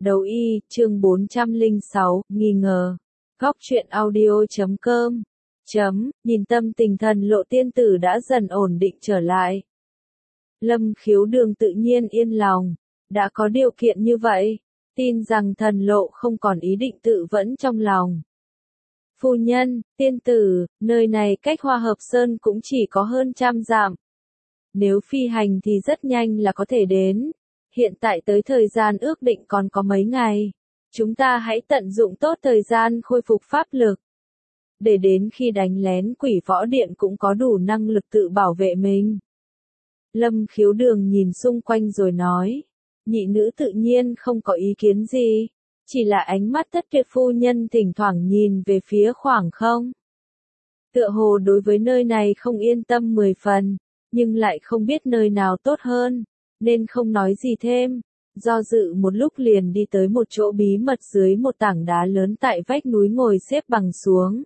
Đấu y, chương 406, nghi ngờ. Góc truyện audio.com. Nhìn tâm tình thần lộ tiên tử đã dần ổn định trở lại. Lâm Khiếu Đường tự nhiên yên lòng, đã có điều kiện như vậy, tin rằng thần lộ không còn ý định tự vẫn trong lòng. Phu nhân, tiên tử, nơi này cách Hoa Hợp Sơn cũng chỉ có hơn 100 dặm. Nếu phi hành thì rất nhanh là có thể đến. Hiện tại tới thời gian ước định còn có mấy ngày. Chúng ta hãy tận dụng tốt thời gian khôi phục pháp lực. Để đến khi đánh lén Quỷ Võ Điện cũng có đủ năng lực tự bảo vệ mình. Lâm Khiếu Đường nhìn xung quanh rồi nói. Nhị nữ tự nhiên không có ý kiến gì. Chỉ là ánh mắt Thất Tuyệt phu nhân thỉnh thoảng nhìn về phía khoảng không. Tựa hồ đối với nơi này không yên tâm 10 phần, nhưng lại không biết nơi nào tốt hơn, nên không nói gì thêm. Do dự một lúc liền đi tới một chỗ bí mật dưới một tảng đá lớn tại vách núi ngồi xếp bằng xuống.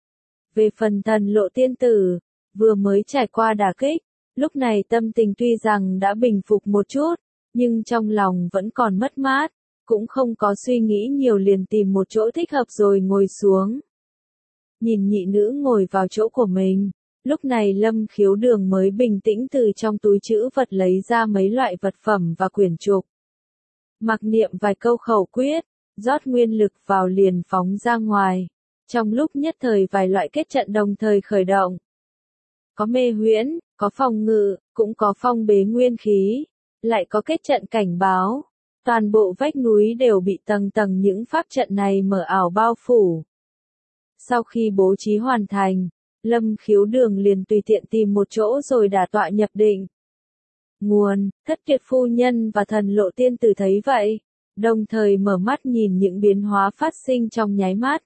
Về phần thần lộ tiên tử, vừa mới trải qua đả kích, lúc này tâm tình tuy rằng đã bình phục một chút, nhưng trong lòng vẫn còn mất mát, cũng không có suy nghĩ nhiều liền tìm một chỗ thích hợp rồi ngồi xuống. Nhìn nhị nữ ngồi vào chỗ của mình, lúc này Lâm Khiếu Đường mới bình tĩnh từ trong túi trữ vật lấy ra mấy loại vật phẩm và quyển trục. Mặc niệm vài câu khẩu quyết, rót nguyên lực vào liền phóng ra ngoài. Trong lúc nhất thời vài loại kết trận đồng thời khởi động. Có mê huyễn, có phòng ngự, cũng có phong bế nguyên khí, lại có kết trận cảnh báo. Toàn bộ vách núi đều bị tầng tầng những pháp trận này mờ ảo bao phủ. Sau khi bố trí hoàn thành, Lâm Khiếu Đường liền tùy tiện tìm một chỗ rồi đả tọa nhập định. Nguồn, Thất Tuyệt phu nhân và thần lộ tiên tử thấy vậy, đồng thời mở mắt nhìn những biến hóa phát sinh trong nháy mắt.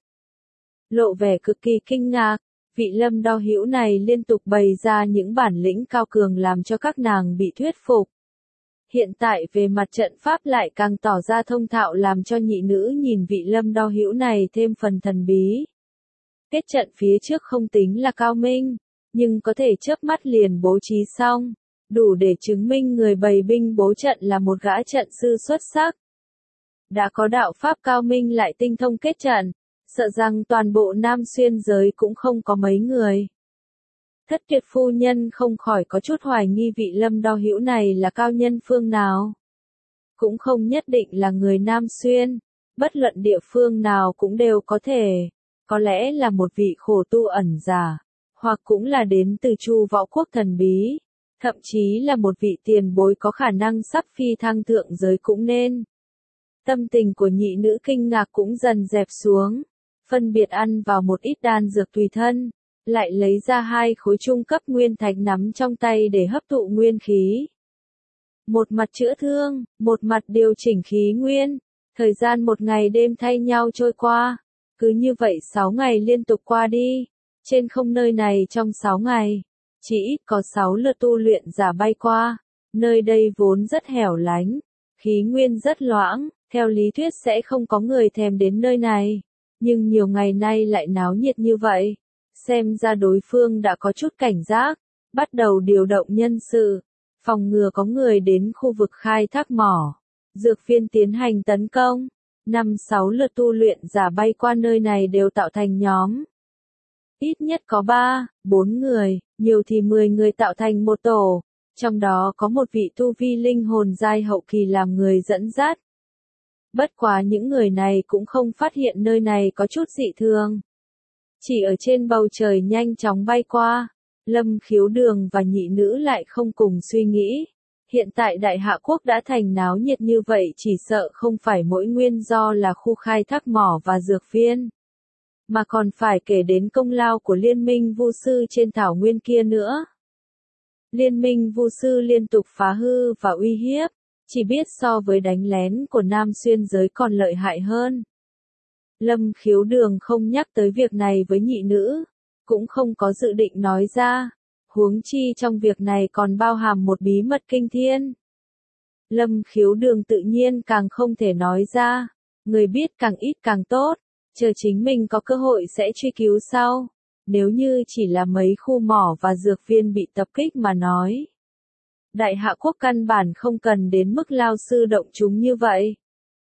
Lộ vẻ cực kỳ kinh ngạc, vị Lâm Đao Hữu này liên tục bày ra những bản lĩnh cao cường làm cho các nàng bị thuyết phục. Hiện tại về mặt trận pháp lại càng tỏ ra thông thạo làm cho nhị nữ nhìn vị Lâm Đao Hữu này thêm phần thần bí. Kết trận phía trước không tính là cao minh, nhưng có thể chớp mắt liền bố trí xong, đủ để chứng minh người bày binh bố trận là một gã trận sư xuất sắc. Đã có đạo pháp cao minh lại tinh thông kết trận, sợ rằng toàn bộ Nam Xuyên giới cũng không có mấy người. Thất Tuyệt phu nhân không khỏi có chút hoài nghi vị Lâm Đao Hữu này là cao nhân phương nào. Cũng không nhất định là người Nam Xuyên, bất luận địa phương nào cũng đều có thể. Có lẽ là một vị khổ tu ẩn giả, hoặc cũng là đến từ Chu Võ Quốc thần bí, thậm chí là một vị tiền bối có khả năng sắp phi thăng thượng giới cũng nên. Tâm tình của nhị nữ kinh ngạc cũng dần dẹp xuống, phân biệt ăn vào một ít đan dược tùy thân, lại lấy ra 2 khối trung cấp nguyên thạch nắm trong tay để hấp thụ nguyên khí. Một mặt chữa thương, một mặt điều chỉnh khí nguyên, thời gian một ngày đêm thay nhau trôi qua. Cứ như vậy 6 ngày liên tục qua đi, trên không nơi này trong 6 ngày, chỉ ít có 6 lượt tu luyện giả bay qua, nơi đây vốn rất hẻo lánh, khí nguyên rất loãng, theo lý thuyết sẽ không có người thèm đến nơi này, nhưng nhiều ngày nay lại náo nhiệt như vậy, xem ra đối phương đã có chút cảnh giác, bắt đầu điều động nhân sự, phòng ngừa có người đến khu vực khai thác mỏ, dược phiên tiến hành tấn công. 5-6 lượt tu luyện giả bay qua nơi này đều tạo thành nhóm. Ít nhất có 3-4 người, nhiều thì 10 người tạo thành một tổ, trong đó có một vị tu vi linh hồn giai hậu kỳ làm người dẫn dắt. Bất quá những người này cũng không phát hiện nơi này có chút dị thường. Chỉ ở trên bầu trời nhanh chóng bay qua, Lâm Khiếu Đường và nhị nữ lại không cùng suy nghĩ. Hiện tại Đại Hạ Quốc đã thành náo nhiệt như vậy chỉ sợ không phải mỗi nguyên do là khu khai thác mỏ và dược phiên, mà còn phải kể đến công lao của Liên minh Vu sư trên thảo nguyên kia nữa. Liên minh Vu sư liên tục phá hư và uy hiếp, chỉ biết so với đánh lén của Nam Xuyên giới còn lợi hại hơn. Lâm Khiếu Đường không nhắc tới việc này với nhị nữ, cũng không có dự định nói ra. Huống chi trong việc này còn bao hàm một bí mật kinh thiên. Lâm Khiếu Đường tự nhiên càng không thể nói ra, người biết càng ít càng tốt, chờ chính mình có cơ hội sẽ truy cứu sau, nếu như chỉ là mấy khu mỏ và dược viên bị tập kích mà nói. Đại Hạ Quốc căn bản không cần đến mức lao sư động chúng như vậy.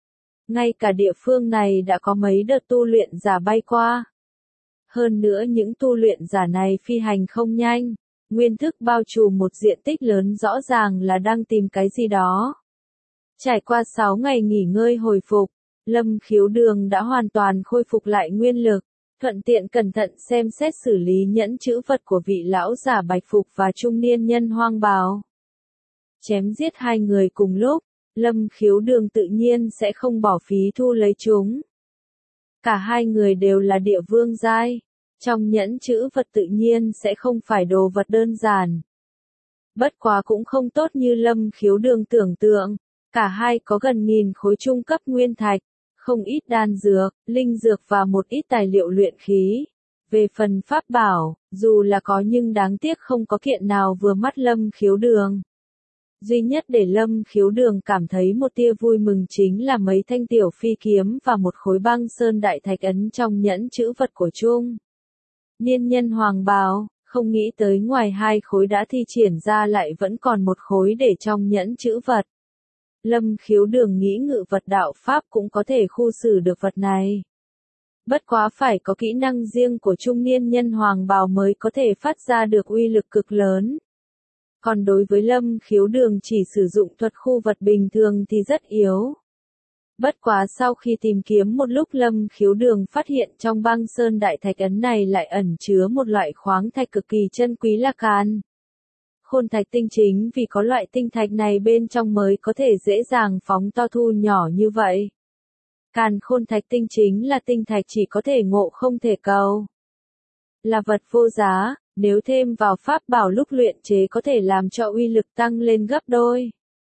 Ngay cả địa phương này đã có mấy đợt tu luyện giả bay qua. Hơn nữa những tu luyện giả này phi hành không nhanh, nguyên thức bao trùm một diện tích lớn rõ ràng là đang tìm cái gì đó. Trải qua 6 ngày nghỉ ngơi hồi phục, Lâm Khiếu Đường đã hoàn toàn khôi phục lại nguyên lực, thuận tiện cẩn thận xem xét xử lý nhẫn chữ vật của vị lão giả bạch phục và trung niên nhân hoang bào. Chém giết hai người cùng lúc, Lâm Khiếu Đường tự nhiên sẽ không bỏ phí thu lấy chúng. Cả hai người đều là địa vương giai, trong nhẫn chữ vật tự nhiên sẽ không phải đồ vật đơn giản. Bất quá cũng không tốt như Lâm Khiếu Đường tưởng tượng, cả hai có gần 1000 khối trung cấp nguyên thạch, không ít đan dược, linh dược và một ít tài liệu luyện khí. Về phần pháp bảo, dù là có nhưng đáng tiếc không có kiện nào vừa mắt Lâm Khiếu Đường. Duy nhất để Lâm Khiếu Đường cảm thấy một tia vui mừng chính là mấy thanh tiểu phi kiếm và một khối băng sơn đại thạch ấn trong nhẫn chữ vật của Trung niên nhân hoàng bào, không nghĩ tới ngoài 2 khối đã thi triển ra lại vẫn còn một khối để trong nhẫn chữ vật. Lâm Khiếu Đường nghĩ ngự vật đạo pháp cũng có thể khu xử được vật này. Bất quá phải có kỹ năng riêng của trung niên nhân hoàng bào mới có thể phát ra được uy lực cực lớn. Còn đối với Lâm Khiếu Đường chỉ sử dụng thuật khu vật bình thường thì rất yếu. Bất quá sau khi tìm kiếm một lúc Lâm Khiếu Đường phát hiện trong băng sơn đại thạch ấn này lại ẩn chứa một loại khoáng thạch cực kỳ chân quý là can khôn thạch tinh, chính vì có loại tinh thạch này bên trong mới có thể dễ dàng phóng to thu nhỏ như vậy. Càn khôn thạch tinh chính là tinh thạch chỉ có thể ngộ không thể cầu. Là vật vô giá, nếu thêm vào pháp bảo lúc luyện chế có thể làm cho uy lực tăng lên gấp đôi.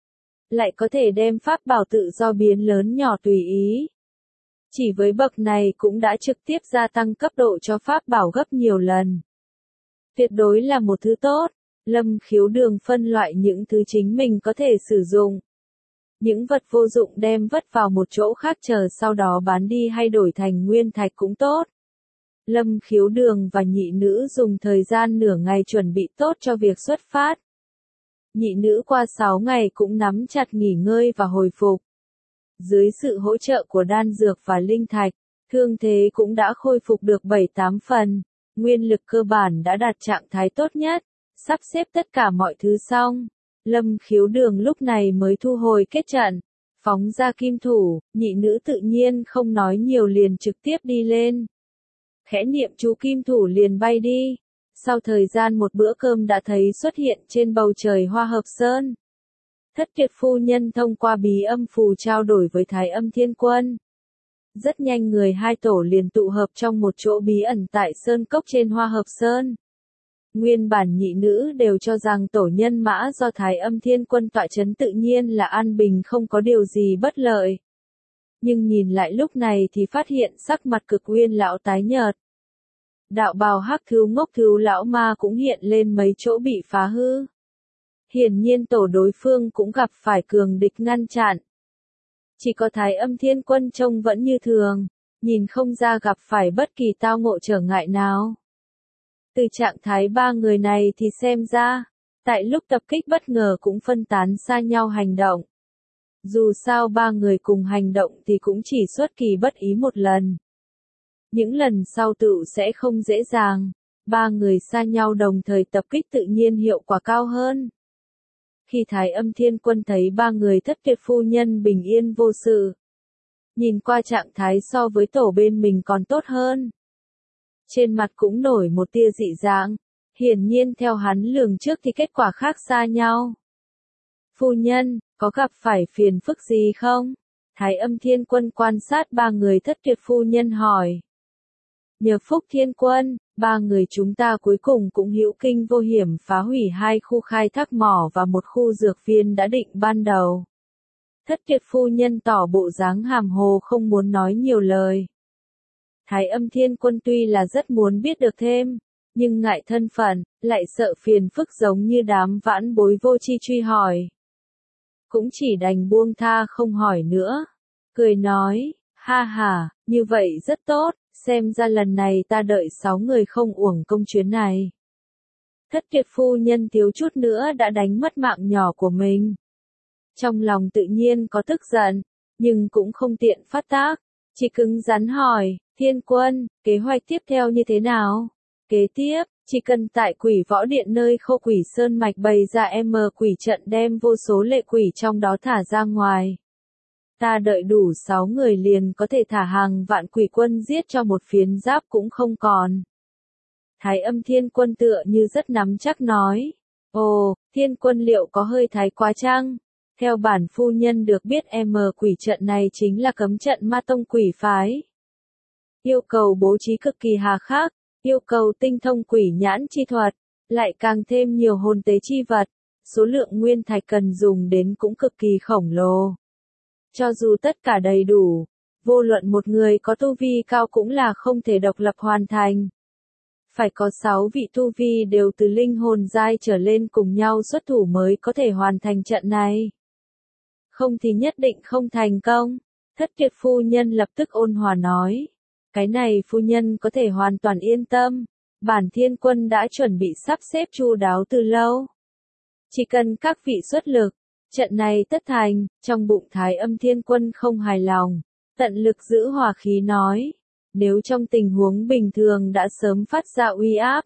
Lại có thể đem pháp bảo tự do biến lớn nhỏ tùy ý. Chỉ với bậc này cũng đã trực tiếp gia tăng cấp độ cho pháp bảo gấp nhiều lần. Tuyệt đối là một thứ tốt. Lâm Khiếu Đường phân loại những thứ chính mình có thể sử dụng. Những vật vô dụng đem vất vào một chỗ khác chờ sau đó bán đi hay đổi thành nguyên thạch cũng tốt. Lâm Khiếu Đường và nhị nữ dùng thời gian nửa ngày chuẩn bị tốt cho việc xuất phát. Nhị nữ qua 6 ngày cũng nắm chặt nghỉ ngơi và hồi phục. Dưới sự hỗ trợ của đan dược và linh thạch, thương thế cũng đã khôi phục được 7-8 phần, nguyên lực cơ bản đã đạt trạng thái tốt nhất, sắp xếp tất cả mọi thứ xong. Lâm Khiếu Đường lúc này mới thu hồi kết trận, phóng ra kim thủ, nhị nữ tự nhiên không nói nhiều liền trực tiếp đi lên. Khẽ niệm chú kim thủ liền bay đi. Sau thời gian một bữa cơm đã thấy xuất hiện trên bầu trời Hoa Hợp Sơn. Thất Tuyệt phu nhân thông qua bí âm phù trao đổi với Thái Âm Thiên Quân. Rất nhanh người hai tổ liền tụ hợp trong một chỗ bí ẩn tại Sơn Cốc trên Hoa Hợp Sơn. Nguyên bản nhị nữ đều cho rằng tổ nhân mã do Thái Âm Thiên Quân tọa chấn tự nhiên là an bình không có điều gì bất lợi. Nhưng nhìn lại lúc này thì phát hiện sắc mặt Cực Uyên lão tái nhợt. Đạo bào hắc thứu ngốc thứu lão ma cũng hiện lên mấy chỗ bị phá hư. Hiển nhiên tổ đối phương cũng gặp phải cường địch ngăn chặn. Chỉ có Thái Âm Thiên Quân trông vẫn như thường, nhìn không ra gặp phải bất kỳ tao ngộ trở ngại nào. Từ trạng thái ba người này thì xem ra, tại lúc tập kích bất ngờ cũng phân tán xa nhau hành động. Dù sao ba người cùng hành động thì cũng chỉ xuất kỳ bất ý một lần. Những lần sau tựu sẽ không dễ dàng, ba người xa nhau đồng thời tập kích tự nhiên hiệu quả cao hơn. Khi Thái Âm Thiên Quân thấy ba người Thất Tuyệt phu nhân bình yên vô sự, nhìn qua trạng thái so với tổ bên mình còn tốt hơn. Trên mặt cũng nổi một tia dị dạng, hiển nhiên theo hắn lường trước thì kết quả khác xa nhau. Phu nhân, có gặp phải phiền phức gì không? Thái Âm Thiên Quân quan sát ba người Thất Tuyệt phu nhân hỏi. Nhờ phúc Thiên Quân, ba người chúng ta cuối cùng cũng hữu kinh vô hiểm phá hủy 2 khu khai thác mỏ và một khu dược viên đã định ban đầu. Thất Tuyệt phu nhân tỏ bộ dáng hàm hồ không muốn nói nhiều lời. Thái Âm Thiên Quân tuy là rất muốn biết được thêm, nhưng ngại thân phận, lại sợ phiền phức giống như đám vãn bối vô tri truy hỏi. Cũng chỉ đành buông tha không hỏi nữa. Cười nói, ha ha, như vậy rất tốt, xem ra lần này ta đợi 6 người không uổng công chuyến này. Thất Tuyệt phu nhân thiếu chút nữa đã đánh mất mạng nhỏ của mình. Trong lòng tự nhiên có tức giận, nhưng cũng không tiện phát tác. Chỉ cứng rắn hỏi, Thiên Quân, kế hoạch tiếp theo như thế nào? Kế tiếp, chỉ cần tại Quỷ Võ Điện nơi Khâu Quỷ Sơn Mạch bày ra quỷ trận đem vô số lệ quỷ trong đó thả ra ngoài. Ta đợi đủ 6 người liền có thể thả hàng vạn quỷ quân giết cho một phiến giáp cũng không còn. Thái Âm Thiên Quân tựa như rất nắm chắc nói. Ồ, Thiên Quân liệu có hơi thái quá chăng? Theo bản phu nhân được biết quỷ trận này chính là cấm trận ma tông quỷ phái. Yêu cầu bố trí cực kỳ hà khắc, yêu cầu tinh thông quỷ nhãn chi thuật, lại càng thêm nhiều hồn tế chi vật, số lượng nguyên thạch cần dùng đến cũng cực kỳ khổng lồ. Cho dù tất cả đầy đủ, vô luận một người có tu vi cao cũng là không thể độc lập hoàn thành. Phải có 6 vị tu vi đều từ linh hồn giai trở lên cùng nhau xuất thủ mới có thể hoàn thành trận này. Không thì nhất định không thành công. Thất Tuyệt phu nhân lập tức ôn hòa nói. Cái này phu nhân có thể hoàn toàn yên tâm. Bản Thiên Quân đã chuẩn bị sắp xếp chu đáo từ lâu. Chỉ cần các vị xuất lực, trận này tất thành. Trong bụng Thái Âm Thiên Quân không hài lòng, tận lực giữ hòa khí nói. Nếu trong tình huống bình thường đã sớm phát ra uy áp.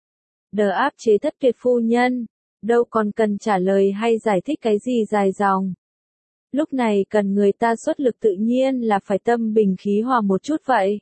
Đờ áp chế Thất Tuyệt phu nhân, đâu còn cần trả lời hay giải thích cái gì dài dòng. Lúc này cần người ta xuất lực tự nhiên là phải tâm bình khí hòa một chút vậy.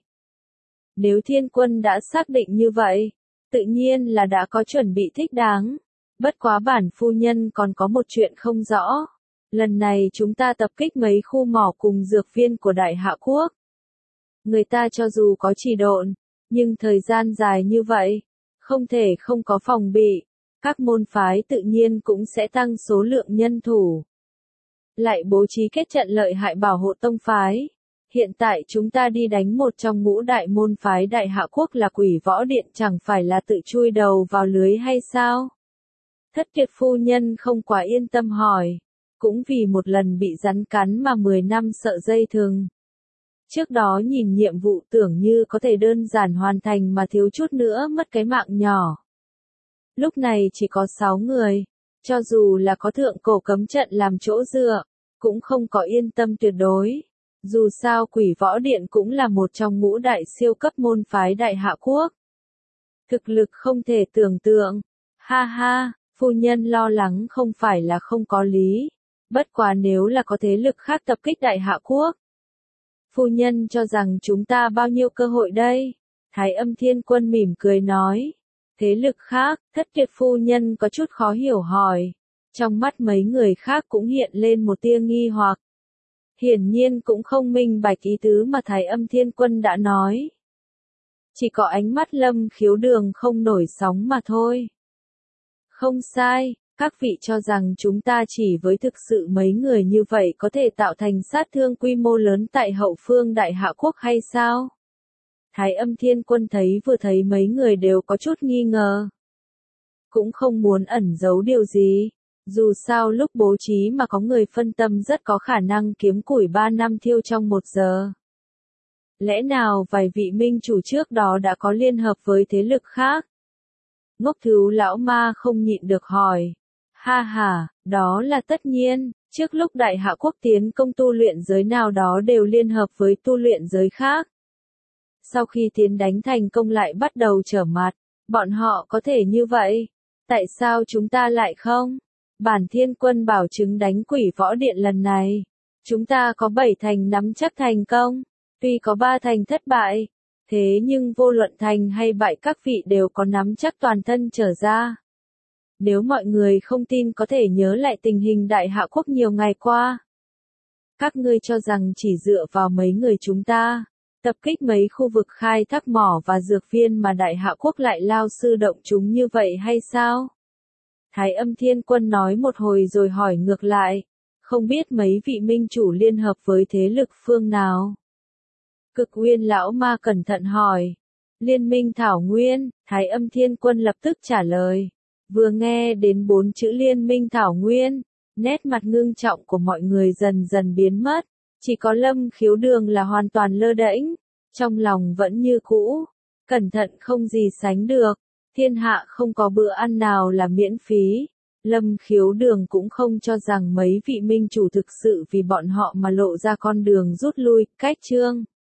Nếu Thiên Quân đã xác định như vậy, tự nhiên là đã có chuẩn bị thích đáng. Bất quá bản phu nhân còn có một chuyện không rõ. Lần này chúng ta tập kích mấy khu mỏ cùng dược viên của Đại Hạ Quốc. Người ta cho dù có trì độn, nhưng thời gian dài như vậy, không thể không có phòng bị. Các môn phái tự nhiên cũng sẽ tăng số lượng nhân thủ. Lại bố trí kết trận lợi hại bảo hộ tông phái. Hiện tại chúng ta đi đánh một trong ngũ đại môn phái Đại Hạ Quốc là Quỷ Võ Điện chẳng phải là tự chui đầu vào lưới hay sao? Thất Tuyệt phu nhân không quá yên tâm hỏi. Cũng vì một lần bị rắn cắn mà 10 năm sợ dây thừng. Trước đó nhìn nhiệm vụ tưởng như có thể đơn giản hoàn thành mà thiếu chút nữa mất cái mạng nhỏ. Lúc này chỉ có 6 người, cho dù là có thượng cổ cấm trận làm chỗ dựa, cũng không có yên tâm tuyệt đối. Dù sao Quỷ Võ Điện cũng là một trong ngũ đại siêu cấp môn phái Đại Hạ Quốc. Thực lực không thể tưởng tượng. Ha ha, phu nhân lo lắng không phải là không có lý. Bất quá nếu là có thế lực khác tập kích Đại Hạ Quốc. Phu nhân cho rằng chúng ta bao nhiêu cơ hội đây? Thái Âm Thiên Quân mỉm cười nói. Thế lực khác, Thất Tuyệt phu nhân có chút khó hiểu hỏi. Trong mắt mấy người khác cũng hiện lên một tia nghi hoặc. Hiển nhiên cũng không minh bạch ý tứ mà Thái Âm Thiên Quân đã nói. Chỉ có ánh mắt Lâm Khiếu Đường không nổi sóng mà thôi. Không sai, các vị cho rằng chúng ta chỉ với thực sự mấy người như vậy có thể tạo thành sát thương quy mô lớn tại hậu phương Đại Hạ Quốc hay sao? Thái Âm Thiên Quân vừa thấy mấy người đều có chút nghi ngờ. Cũng không muốn ẩn giấu điều gì. Dù sao lúc bố trí mà có người phân tâm rất có khả năng kiếm củi 3 năm thiêu trong 1 giờ. Lẽ nào vài vị minh chủ trước đó đã có liên hợp với thế lực khác? Ngốc Thứu lão ma không nhịn được hỏi. Ha ha, đó là tất nhiên, trước lúc Đại Hạ Quốc tiến công tu luyện giới nào đó đều liên hợp với tu luyện giới khác. Sau khi tiến đánh thành công lại bắt đầu trở mặt, bọn họ có thể như vậy. Tại sao chúng ta lại không? Bản Thiên Quân bảo chứng đánh Quỷ Võ Điện lần này. Chúng ta có 7 thành nắm chắc thành công, tuy có 3 thành thất bại. Thế nhưng vô luận thành hay bại các vị đều có nắm chắc toàn thân trở ra. Nếu mọi người không tin có thể nhớ lại tình hình Đại Hạ Quốc nhiều ngày qua. Các ngươi cho rằng chỉ dựa vào mấy người chúng ta, tập kích mấy khu vực khai thác mỏ và dược viên mà Đại Hạ Quốc lại lao sư động chúng như vậy hay sao? Thái Âm Thiên Quân nói một hồi rồi hỏi ngược lại, không biết mấy vị minh chủ liên hợp với thế lực phương nào? Cực Nguyên lão ma cẩn thận hỏi. Liên minh Thảo Nguyên, Thái Âm Thiên Quân lập tức trả lời. Vừa nghe đến 4 chữ Liên minh Thảo Nguyên, nét mặt ngưng trọng của mọi người dần dần biến mất. Chỉ có Lâm Khiếu Đường là hoàn toàn lơ đễnh, trong lòng vẫn như cũ, cẩn thận không gì sánh được. Thiên hạ không có bữa ăn nào là miễn phí. Lâm Khiếu Đường cũng không cho rằng mấy vị minh chủ thực sự vì bọn họ mà lộ ra con đường rút lui, cách chương.